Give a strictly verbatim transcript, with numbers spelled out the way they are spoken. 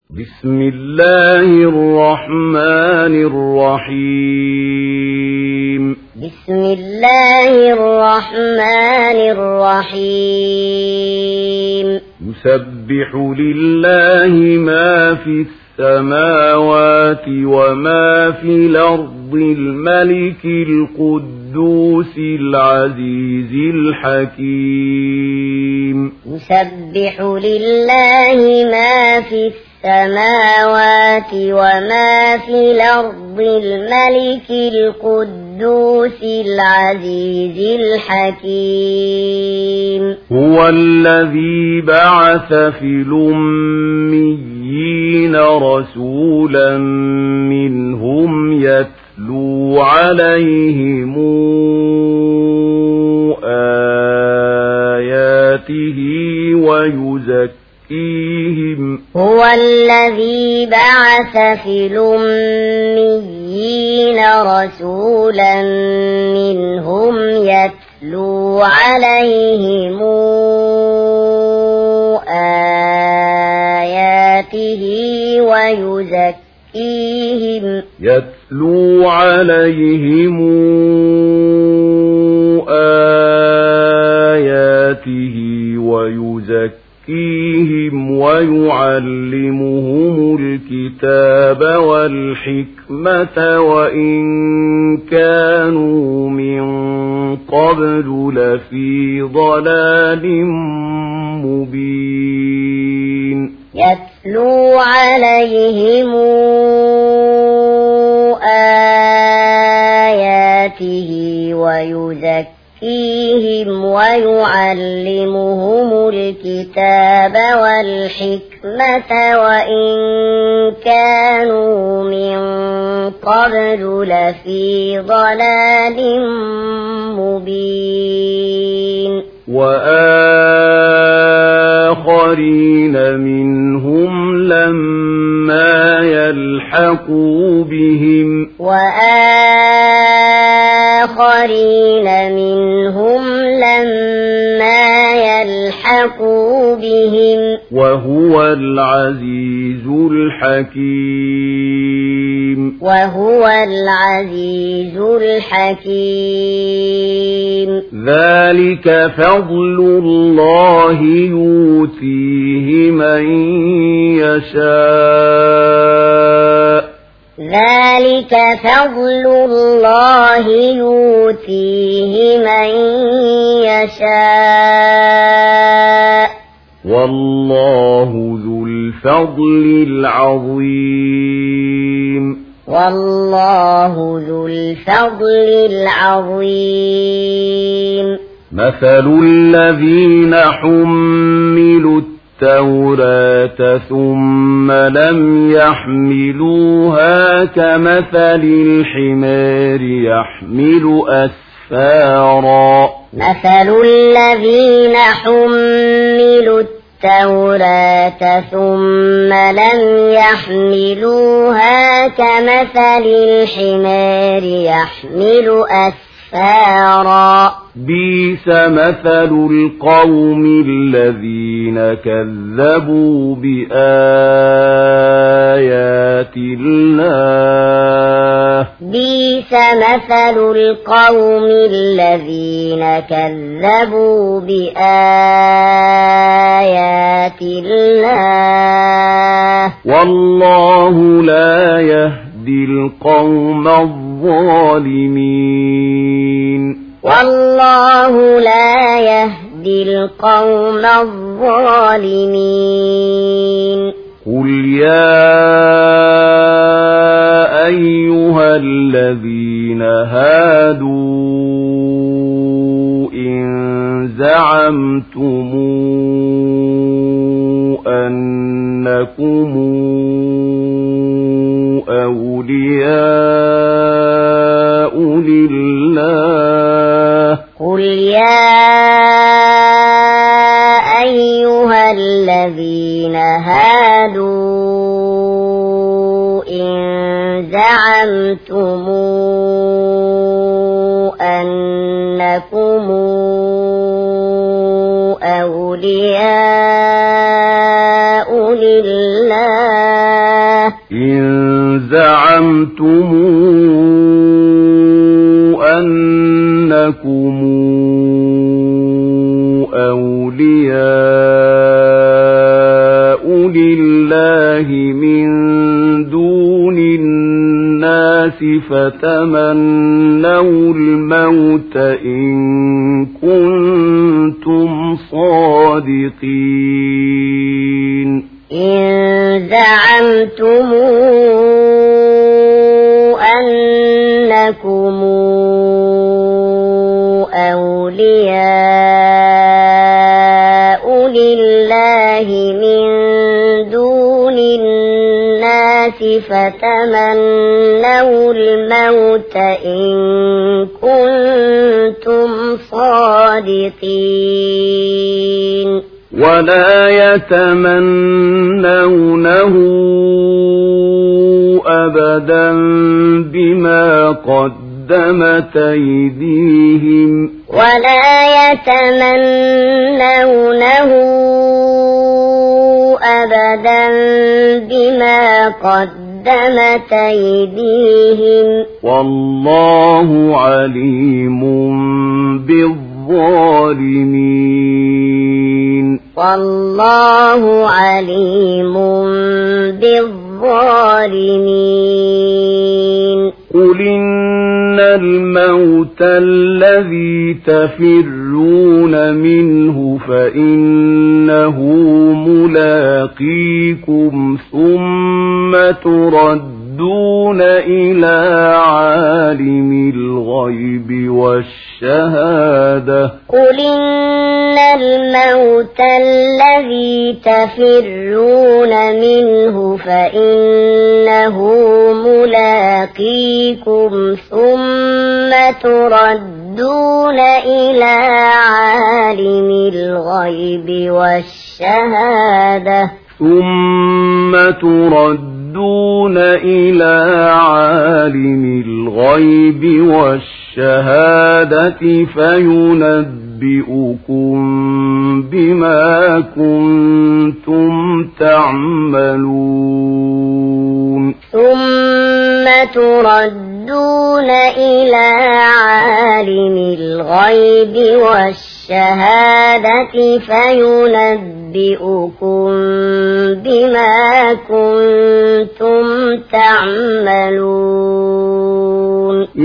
بسم الله الرحمن الرحيم بسم الله الرحمن الرحيم يسبح لله ما في السماوات وما في الأرض الملك القدوس العزيز الحكيم يسبح لله ما في السماوات وما في الأرض الملك القدوس العزيز الحكيم هو الذي بعث في الأميين رسولا منهم يتلو عليهم آياته ويزكيهم هو الذي بعث في الأميين رسولا منهم يتلو عليهم آياته ويزكيهم يتلو عليهم آياته ويزكيهم ويعلمهم الكتاب والحكمة وإن كانوا من قبل لفي ضلال مبين يتلو عليهم آياته ويزكيهم ويعلمهم الكتاب والحكمة وإن كانوا من قبل لفي ضلال مبين وآخرين منهم لما يلحقوا بهم وآخرين منهم لما يلحقوا بهم وهو العزيز الحكيم وهو العزيز الحكيم ذلك فضل الله يؤتيه من يشاء ذلك فضل الله يؤتيه من يشاء والله ذو الفضل العظيم والله ذو الفضل العظيم مثل الذين حملوا التوراة ثم لم يحملوها كمثل الحمار يحمل أسفارا مثل الذين حملوا التوراة ثم لم يحملوها كمثل الحمار يحمل أسفارا بئس مثل القوم الذين كذبوا بآيات الله بئس مثل القوم الذين كذبوا بآيات الله والله لا يهدي القوم الظالمين والله لا يهدي القوم الظالمين قل يا أيها الذين هادوا إن زعمتم أنكم أولياء لله قل يا أيها الذين هادوا إن زعمتم أنكم أولياء لله إن زعمتم أنكم أولياء لله من دون الناس فتمنوا الموت إن كنتم صادقين إن زعمتم أنكم أولياء لله من دون الناس فتمنوا الموت إن كنتم صادقين ولا يتمنونه أبدا بما قدمت أيديهم ولا يتمنونه أبدا بما قدمت أيديهم والله عليم بالظالمين والله عليم بالظالمين قل إن الموت الذي تفرون منه فإنه ملاقيكم ثم تردون إلى عالم الغيب والشهادة قل إن الموت الذي تفرون منه فإنه ملاقيكم ثم تردون إلى عالم الغيب والشهادة ثم تردون إلى عالم الغيب والشهادة فينبئكم بما كنتم تعملون ثم تردون إلى عالم الغيب والشهادة فينبئكم بما كنتم تعملون